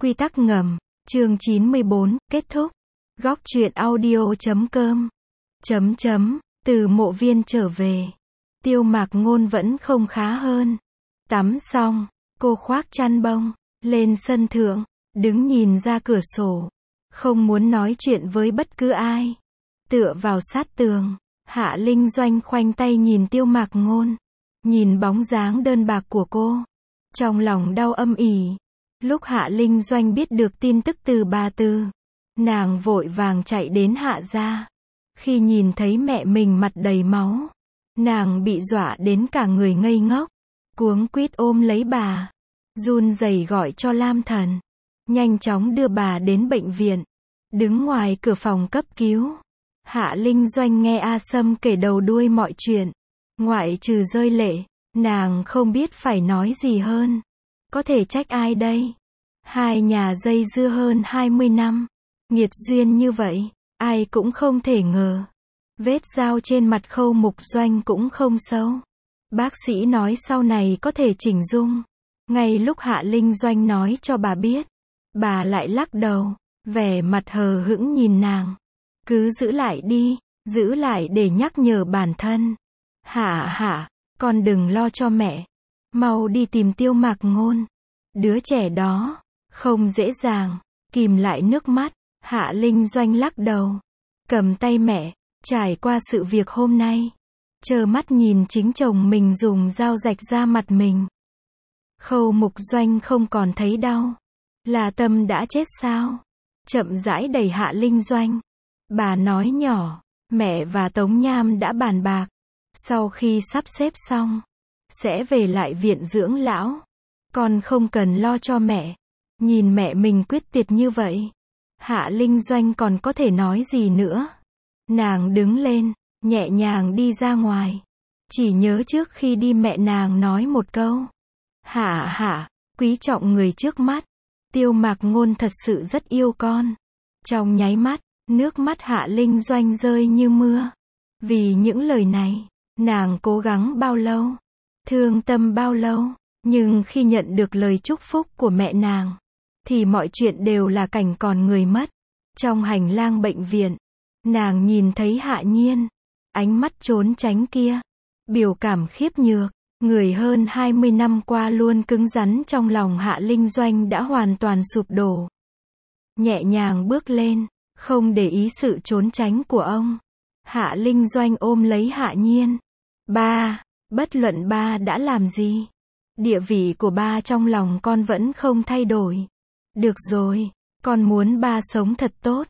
Quy tắc ngầm, chương 94, kết thúc. Góc truyện audio.com. Từ mộ viên trở về. Tiêu Mạc Ngôn vẫn không khá hơn. Tắm xong, cô khoác chăn bông, lên sân thượng, đứng nhìn ra cửa sổ. Không muốn nói chuyện với bất cứ ai. Tựa vào sát tường, Hạ Linh Doanh khoanh tay nhìn Tiêu Mạc Ngôn. Nhìn bóng dáng đơn bạc của cô. Trong lòng đau âm ỉ. Lúc Hạ Linh Doanh biết được tin tức từ bà Từ, nàng vội vàng chạy đến Hạ gia. Khi nhìn thấy mẹ mình mặt đầy máu, nàng bị dọa đến cả người ngây ngốc, cuống quýt ôm lấy bà, run rẩy gọi cho Lam Thần, nhanh chóng đưa bà đến bệnh viện. Đứng ngoài cửa phòng cấp cứu, Hạ Linh Doanh nghe A Sâm kể đầu đuôi mọi chuyện, ngoại trừ rơi lệ, nàng không biết phải nói gì hơn. Có thể trách ai đây? Hai nhà dây dưa hơn 20 năm, nghiệt duyên như vậy, ai cũng không thể ngờ. Vết dao trên mặt Khâu Mục Doanh cũng không sâu. Bác sĩ nói sau này có thể chỉnh dung. Ngay lúc Hạ Linh Doanh nói cho bà biết, bà lại lắc đầu, vẻ mặt hờ hững nhìn nàng. Cứ giữ lại đi, giữ lại để nhắc nhở bản thân. Hạ, con đừng lo cho mẹ. Mau đi tìm Tiêu Mạc Ngôn. Đứa trẻ đó, không dễ dàng. Kìm lại nước mắt, Hạ Linh Doanh lắc đầu. Cầm tay mẹ, trải qua sự việc hôm nay. Trơ mắt nhìn chính chồng mình dùng dao rạch ra mặt mình. Khâu Mục Doanh không còn thấy đau. Là Tâm đã chết sao? Chậm rãi đẩy Hạ Linh Doanh. Bà nói nhỏ, mẹ và Tống Nham đã bàn bạc. Sau khi sắp xếp xong, sẽ về lại viện dưỡng lão. Con không cần lo cho mẹ. Nhìn mẹ mình quyết tuyệt như vậy, Hạ Linh Doanh còn có thể nói gì nữa. Nàng đứng lên, nhẹ nhàng đi ra ngoài. Chỉ nhớ trước khi đi mẹ nàng nói một câu. Hạ, quý trọng người trước mắt. Tiêu Mạc Ngôn thật sự rất yêu con. Trong nháy mắt, nước mắt Hạ Linh Doanh rơi như mưa. Vì những lời này, nàng cố gắng bao lâu, thương tâm bao lâu, nhưng khi nhận được lời chúc phúc của mẹ nàng, thì mọi chuyện đều là cảnh còn người mất. Trong hành lang bệnh viện, nàng nhìn thấy Hạ Nhiên, ánh mắt trốn tránh kia, biểu cảm khiếp nhược, người hơn 20 năm qua luôn cứng rắn trong lòng Hạ Linh Doanh đã hoàn toàn sụp đổ. Nhẹ nhàng bước lên, không để ý sự trốn tránh của ông. Hạ Linh Doanh ôm lấy Hạ Nhiên. Ba, bất luận ba đã làm gì, địa vị của ba trong lòng con vẫn không thay đổi. Được rồi, con muốn ba sống thật tốt.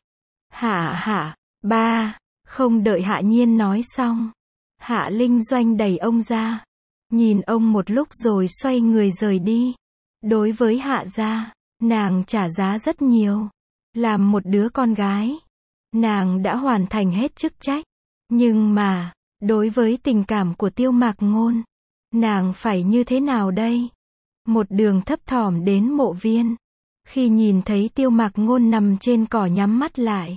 Hạ, ba. Không đợi Hạ Nhiên nói xong, Hạ Linh Doanh đẩy ông ra, nhìn ông một lúc rồi xoay người rời đi. Đối với Hạ gia, nàng trả giá rất nhiều. Làm một đứa con gái, nàng đã hoàn thành hết chức trách. Nhưng mà, đối với tình cảm của Tiêu Mạc Ngôn, nàng phải như thế nào đây? Một đường thấp thỏm đến mộ viên. Khi nhìn thấy Tiêu Mạc Ngôn nằm trên cỏ nhắm mắt lại,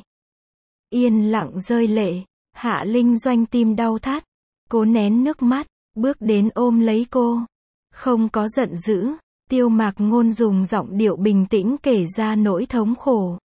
yên lặng rơi lệ, Hạ Linh Doanh tim đau thắt, cố nén nước mắt, bước đến ôm lấy cô. Không có giận dữ, Tiêu Mạc Ngôn dùng giọng điệu bình tĩnh kể ra nỗi thống khổ.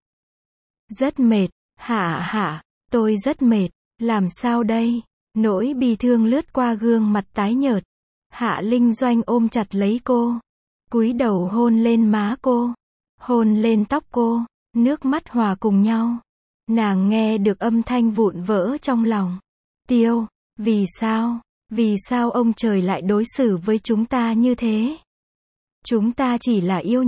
Rất mệt, Hạ, tôi rất mệt, làm sao đây? Nỗi bi thương lướt qua gương mặt tái nhợt. Hạ Linh Doanh ôm chặt lấy cô, cúi đầu hôn lên má cô, hôn lên tóc cô, nước mắt hòa cùng nhau. Nàng nghe được âm thanh vụn vỡ trong lòng. Tiêu, vì sao ông trời lại đối xử với chúng ta như thế? Chúng ta chỉ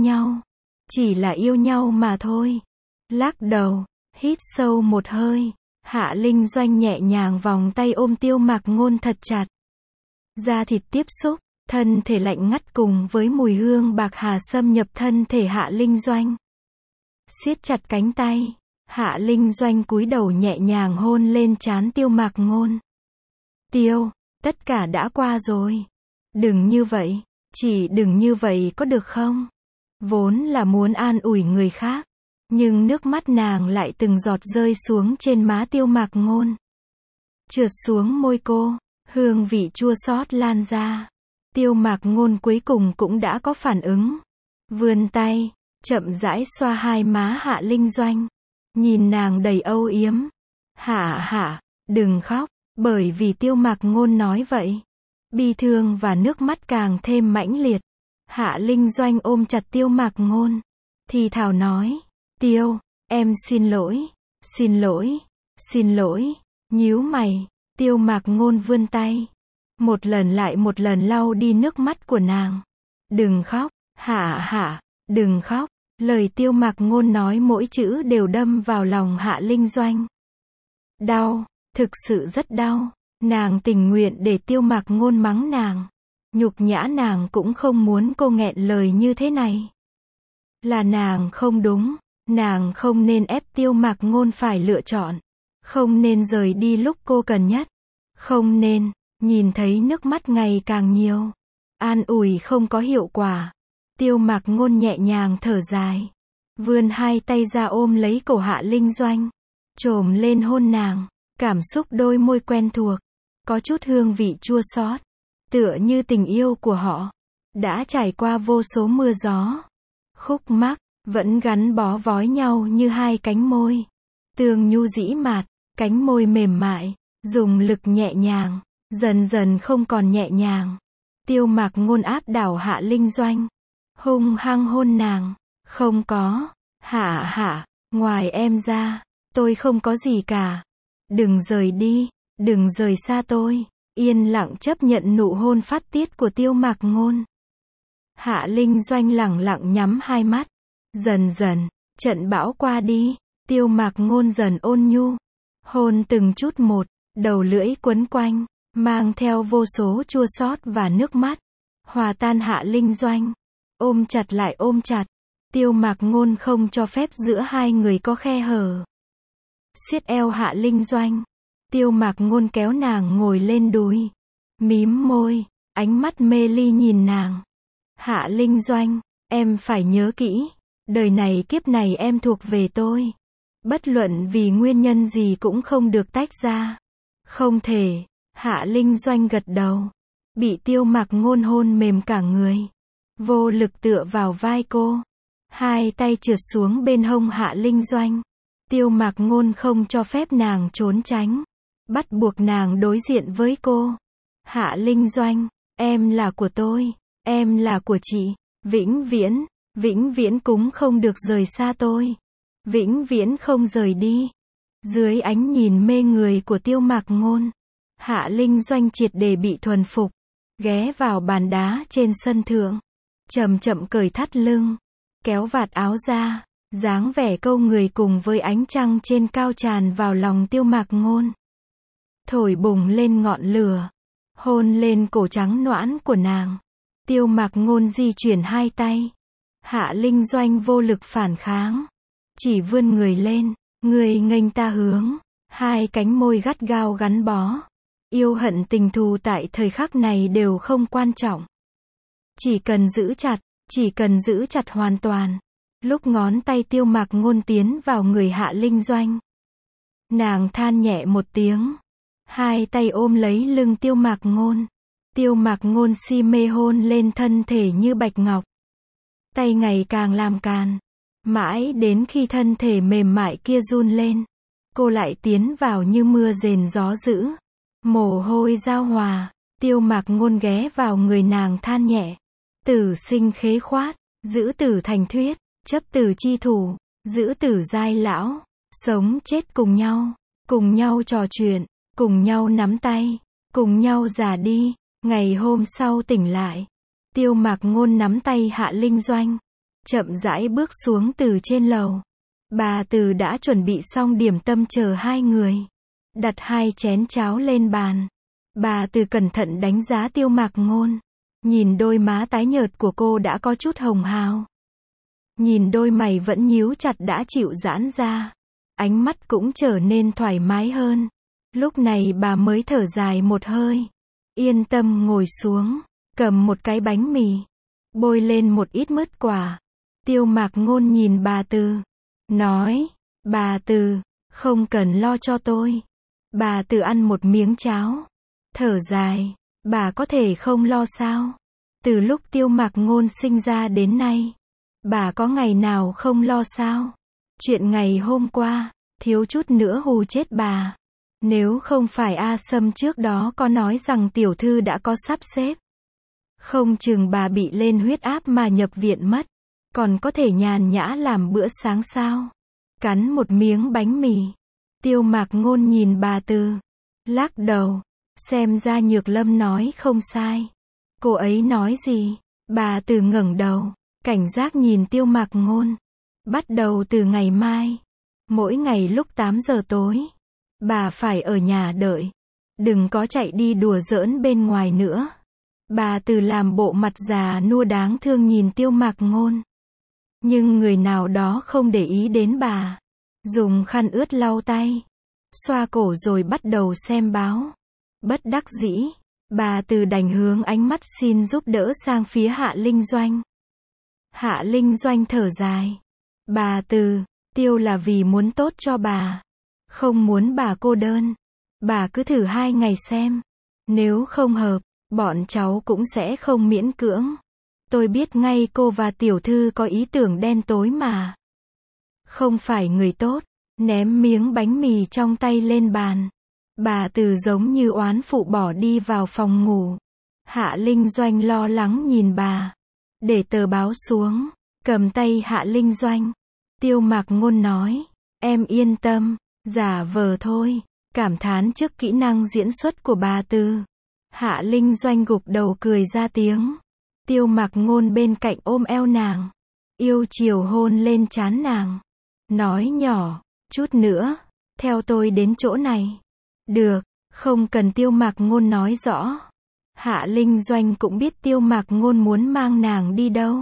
là yêu nhau mà thôi. Lắc đầu, hít sâu một hơi, Hạ Linh Doanh nhẹ nhàng vòng tay ôm Tiêu Mạc Ngôn thật chặt. Da thịt tiếp xúc, thân thể lạnh ngắt cùng với mùi hương bạc hà xâm nhập thân thể Hạ Linh Doanh. Siết chặt cánh tay, Hạ Linh Doanh cúi đầu nhẹ nhàng hôn lên trán Tiêu Mạc Ngôn. Tiêu, tất cả đã qua rồi. Đừng như vậy, chỉ đừng như vậy có được không? Vốn là muốn an ủi người khác, nhưng nước mắt nàng lại từng giọt rơi xuống trên má Tiêu Mạc Ngôn. Trượt xuống môi cô, hương vị chua xót lan ra. Tiêu Mạc Ngôn cuối cùng cũng đã có phản ứng. Vươn tay, chậm rãi xoa hai má Hạ Linh Doanh. Nhìn nàng đầy âu yếm. Hạ hạ, đừng khóc, bởi vì Tiêu Mạc Ngôn nói vậy. Bi thương và nước mắt càng thêm mãnh liệt. Hạ Linh Doanh ôm chặt Tiêu Mạc Ngôn. Thì thào nói, Tiêu, em xin lỗi, xin lỗi, xin lỗi, nhíu mày. Tiêu Mạc Ngôn vươn tay. Một lần lại một lần lau đi nước mắt của nàng. Đừng khóc, hạ hạ, đừng khóc. Lời Tiêu Mạc Ngôn nói mỗi chữ đều đâm vào lòng Hạ Linh Doanh. Đau, thực sự rất đau. Nàng tình nguyện để Tiêu Mạc Ngôn mắng nàng. Nhục nhã nàng cũng không muốn cô nghẹn lời như thế này. Là nàng không đúng. Nàng không nên ép Tiêu Mạc Ngôn phải lựa chọn. Không nên rời đi lúc cô cần nhất. Không nên, nhìn thấy nước mắt ngày càng nhiều. An ủi không có hiệu quả. Tiêu Mạc Ngôn nhẹ nhàng thở dài. Vươn hai tay ra ôm lấy cổ Hạ Linh Doanh. Chồm lên hôn nàng. Cảm xúc đôi môi quen thuộc. Có chút hương vị chua xót. Tựa như tình yêu của họ. Đã trải qua vô số mưa gió. Khúc mắc, vẫn gắn bó vói nhau như hai cánh môi. Tương nhu dĩ mạt, cánh môi mềm mại. Dùng lực nhẹ nhàng. Dần dần không còn nhẹ nhàng. Tiêu Mạc Ngôn áp đảo Hạ Linh Doanh. Hung hăng hôn nàng. Không có. Hạ hạ, ngoài em ra, tôi không có gì cả. Đừng rời đi. Đừng rời xa tôi. Yên lặng chấp nhận nụ hôn phát tiết của Tiêu Mạc Ngôn. Hạ Linh Doanh lẳng lặng nhắm hai mắt. Dần dần, trận bão qua đi. Tiêu Mạc Ngôn dần ôn nhu. Hôn từng chút một. Đầu lưỡi quấn quanh. Mang theo vô số chua xót và nước mắt. Hòa tan Hạ Linh Doanh. Ôm chặt lại ôm chặt. Tiêu Mạc Ngôn không cho phép giữa hai người có khe hở. Siết eo Hạ Linh Doanh. Tiêu Mạc Ngôn kéo nàng ngồi lên đùi. Mím môi. Ánh mắt mê ly nhìn nàng. Hạ Linh Doanh, em phải nhớ kỹ. Đời này kiếp này em thuộc về tôi. Bất luận vì nguyên nhân gì cũng không được tách ra. Không thể. Hạ Linh Doanh gật đầu. Bị Tiêu Mạc Ngôn hôn mềm cả người. Vô lực tựa vào vai cô. Hai tay trượt xuống bên hông Hạ Linh Doanh. Tiêu Mạc Ngôn không cho phép nàng trốn tránh. Bắt buộc nàng đối diện với cô. Hạ Linh Doanh, em là của tôi. Em là của chị. Vĩnh viễn cũng không được rời xa tôi. Vĩnh viễn không rời đi. Dưới ánh nhìn mê người của Tiêu Mạc Ngôn, Hạ Linh Doanh triệt để bị thuần phục. Ghé vào bàn đá trên sân thượng. Chậm chậm cởi thắt lưng. Kéo vạt áo ra. Dáng vẻ câu người cùng với ánh trăng trên cao tràn vào lòng Tiêu Mạc Ngôn. Thổi bùng lên ngọn lửa. Hôn lên cổ trắng nõn của nàng. Tiêu Mạc Ngôn di chuyển hai tay. Hạ Linh Doanh vô lực phản kháng. Chỉ vươn người lên. Người nghênh ta hướng. Hai cánh môi gắt gao gắn bó. Yêu hận tình thù tại thời khắc này đều không quan trọng. Chỉ cần giữ chặt hoàn toàn. Lúc ngón tay Tiêu Mạc Ngôn tiến vào người Hạ Linh Doanh. Nàng than nhẹ một tiếng. Hai tay ôm lấy lưng Tiêu Mạc Ngôn. Tiêu Mạc Ngôn si mê hôn lên thân thể như bạch ngọc. Tay ngày càng làm càn. Mãi đến khi thân thể mềm mại kia run lên. Cô lại tiến vào như mưa rền gió dữ. Mồ hôi giao hòa. Tiêu Mạc Ngôn ghé vào người nàng than nhẹ. Tử sinh khế khoát. Giữ tử thành thuyết. Chấp tử chi thủ. Giữ tử giai lão. Sống chết cùng nhau. Cùng nhau trò chuyện. Cùng nhau nắm tay. Cùng nhau già đi. Ngày hôm sau tỉnh lại. Tiêu Mạc Ngôn nắm tay Hạ Linh Doanh. Chậm rãi bước xuống từ trên lầu. Bà Từ đã chuẩn bị xong điểm tâm chờ hai người. Đặt hai chén cháo lên bàn. Bà Từ cẩn thận đánh giá Tiêu Mạc Ngôn. Nhìn đôi má tái nhợt của cô đã có chút hồng hào. Nhìn đôi mày vẫn nhíu chặt đã chịu giãn ra. Ánh mắt cũng trở nên thoải mái hơn. Lúc này bà mới thở dài một hơi. Yên tâm ngồi xuống. Cầm một cái bánh mì. Bôi lên một ít mứt quả. Tiêu Mạc Ngôn nhìn bà Từ. Nói. Bà Từ, không cần lo cho tôi. Bà Từ ăn một miếng cháo. Thở dài. Bà có thể không lo sao? Từ lúc Tiêu Mạc Ngôn sinh ra đến nay. Bà có ngày nào không lo sao? Chuyện ngày hôm qua, thiếu chút nữa hù chết bà. Nếu không phải A Sâm trước đó có nói rằng tiểu thư đã có sắp xếp. Không chừng bà bị lên huyết áp mà nhập viện mất. Còn có thể nhàn nhã làm bữa sáng sao? Cắn một miếng bánh mì. Tiêu Mạc Ngôn nhìn bà Từ. Lắc đầu. Xem ra Nhược Lâm nói không sai. Cô ấy nói gì? Bà Từ ngẩng đầu. Cảnh giác nhìn Tiêu Mạc Ngôn. Bắt đầu từ ngày mai. Mỗi ngày lúc 8 giờ tối. Bà phải ở nhà đợi. Đừng có chạy đi đùa giỡn bên ngoài nữa. Bà Từ làm bộ mặt già nua đáng thương nhìn Tiêu Mạc Ngôn. Nhưng người nào đó không để ý đến bà. Dùng khăn ướt lau tay. Xoa cổ rồi bắt đầu xem báo. Bất đắc dĩ. Bà Từ đành hướng ánh mắt xin giúp đỡ sang phía Hạ Linh Doanh. Hạ Linh Doanh thở dài. Bà Từ, Tiêu là vì muốn tốt cho bà. Không muốn bà cô đơn. Bà cứ thử 2 ngày xem. Nếu không hợp, bọn cháu cũng sẽ không miễn cưỡng. Tôi biết ngay cô và tiểu thư có ý tưởng đen tối mà. Không phải người tốt. Ném miếng bánh mì trong tay lên bàn. Bà Từ giống như oán phụ bỏ đi vào phòng ngủ. Hạ Linh Doanh lo lắng nhìn bà. Để tờ báo xuống. Cầm tay Hạ Linh Doanh. Tiêu Mạc Ngôn nói. Em yên tâm. Giả vờ thôi. Cảm thán trước kỹ năng diễn xuất của bà Từ. Hạ Linh Doanh gục đầu cười ra tiếng. Tiêu Mạc Ngôn bên cạnh ôm eo nàng. Yêu chiều hôn lên trán nàng. Nói nhỏ. Chút nữa. Theo tôi đến chỗ này. Được. Không cần Tiêu Mạc Ngôn nói rõ. Hạ Linh Doanh cũng biết Tiêu Mạc Ngôn muốn mang nàng đi đâu.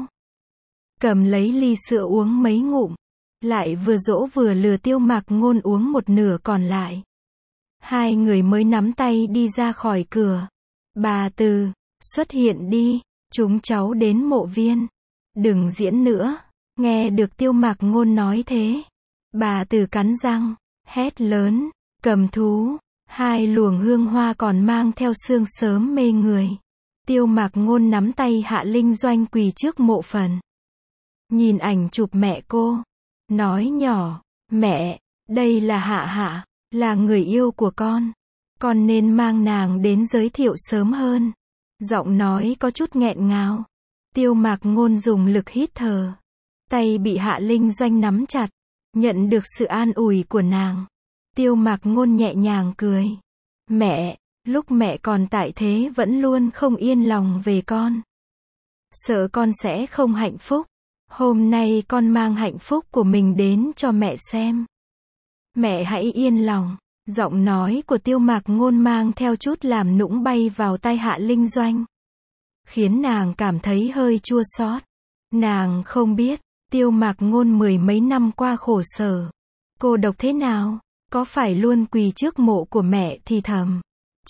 Cầm lấy ly sữa uống mấy ngụm. Lại vừa dỗ vừa lừa Tiêu Mạc Ngôn uống một nửa còn lại. Hai người mới nắm tay đi ra khỏi cửa. Bà Từ, xuất hiện đi. Chúng cháu đến mộ viên. Đừng diễn nữa. Nghe được Tiêu Mạc Ngôn nói thế. Bà Từ cắn răng. Hét lớn. Cầm thú. 2 luồng hương hoa còn mang theo sương sớm mê người. Tiêu Mạc Ngôn nắm tay Hạ Linh Doanh quỳ trước mộ phần. Nhìn ảnh chụp mẹ cô. Nói nhỏ. Mẹ, đây là Hạ Hạ. Là người yêu của con. Con nên mang nàng đến giới thiệu sớm hơn. Giọng nói có chút nghẹn ngào. Tiêu Mạc Ngôn dùng lực hít thở. Tay bị Hạ Linh Doanh nắm chặt. Nhận được sự an ủi của nàng. Tiêu Mạc Ngôn nhẹ nhàng cười. Mẹ, lúc mẹ còn tại thế vẫn luôn không yên lòng về con. Sợ con sẽ không hạnh phúc. Hôm nay con mang hạnh phúc của mình đến cho mẹ xem. Mẹ hãy yên lòng. Giọng nói của Tiêu Mạc Ngôn mang theo chút làm nũng bay vào tai Hạ Linh Doanh. Khiến nàng cảm thấy hơi chua xót. Nàng không biết, Tiêu Mạc Ngôn 10 mấy năm qua khổ sở. Cô độc thế nào? Có phải luôn quỳ trước mộ của mẹ thì thầm.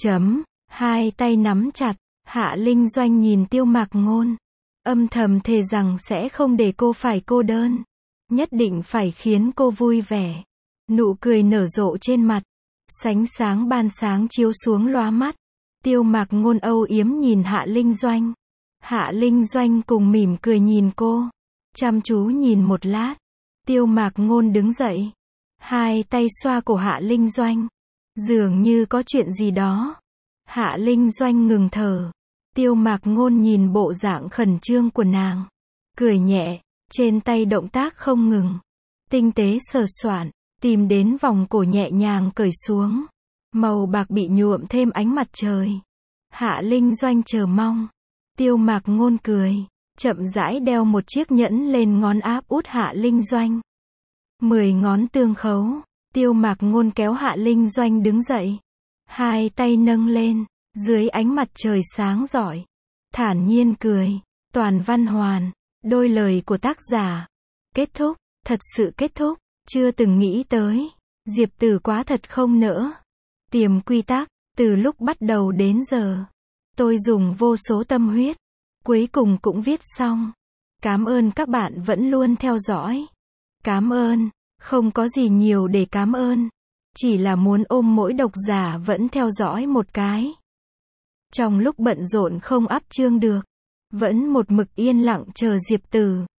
Hai tay nắm chặt. Hạ Linh Doanh nhìn Tiêu Mạc Ngôn. Âm thầm thề rằng sẽ không để cô phải cô đơn. Nhất định phải khiến cô vui vẻ. Nụ cười nở rộ trên mặt. Sánh sáng ban sáng chiếu xuống lóa mắt. Tiêu Mạc Ngôn âu yếm nhìn Hạ Linh Doanh. Hạ Linh Doanh cùng mỉm cười nhìn cô. Chăm chú nhìn một lát. Tiêu Mạc Ngôn đứng dậy. Hai tay xoa cổ Hạ Linh Doanh. Dường như có chuyện gì đó. Hạ Linh Doanh ngừng thở. Tiêu Mạc Ngôn nhìn bộ dạng khẩn trương của nàng. Cười nhẹ. Trên tay động tác không ngừng. Tinh tế sờ soạn. Tìm đến vòng cổ nhẹ nhàng cởi xuống. Màu bạc bị nhuộm thêm ánh mặt trời. Hạ Linh Doanh chờ mong. Tiêu Mạc Ngôn cười. Chậm rãi đeo một chiếc nhẫn lên ngón áp út Hạ Linh Doanh. 10 ngón tương khấu. Tiêu Mạc Ngôn kéo Hạ Linh Doanh đứng dậy. Hai tay nâng lên. Dưới ánh mặt trời sáng rọi. Thản nhiên cười. Toàn văn hoàn. Đôi lời của tác giả. Kết thúc. Thật sự kết thúc. Chưa từng nghĩ tới. Diệp Tử quá thật không nỡ. Tiềm quy tắc. Từ lúc bắt đầu đến giờ. Tôi dùng vô số tâm huyết. Cuối cùng cũng viết xong. Cảm ơn các bạn vẫn luôn theo dõi. Cảm ơn. Không có gì nhiều để cảm ơn. Chỉ là muốn ôm mỗi độc giả vẫn theo dõi một cái. Trong lúc bận rộn không up chương được. Vẫn một mực yên lặng chờ Diệp Tử.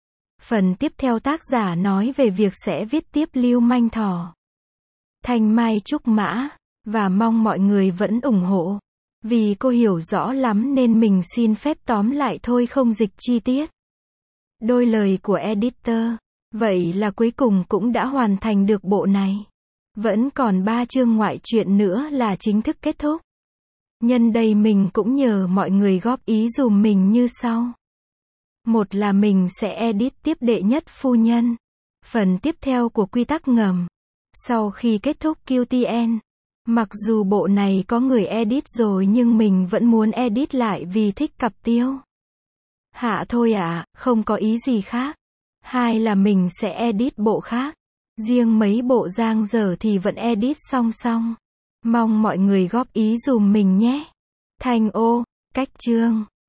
Phần tiếp theo tác giả nói về việc sẽ viết tiếp Lưu Manh Thỏ, Thanh Mai Trúc Mã, và mong mọi người vẫn ủng hộ. Vì cô hiểu rõ lắm nên mình xin phép tóm lại thôi, không dịch chi tiết. Đôi lời của editor. Vậy là cuối cùng cũng đã hoàn thành được bộ này. Vẫn còn 3 chương ngoại truyện nữa là chính thức kết thúc. Nhân đây mình cũng nhờ mọi người góp ý dùm mình như sau. Một là mình sẽ edit tiếp Đệ Nhất Phu Nhân, phần tiếp theo của Quy Tắc Ngầm, sau khi kết thúc QTN. Mặc dù bộ này có người edit rồi nhưng mình vẫn muốn edit lại vì thích cặp Tiêu Hạ thôi ạ, không có ý gì khác. Hai là mình sẽ edit bộ khác. Riêng mấy bộ dang dở thì vẫn edit song song. Mong mọi người góp ý dùm mình nhé. Thanh ô, cách chương.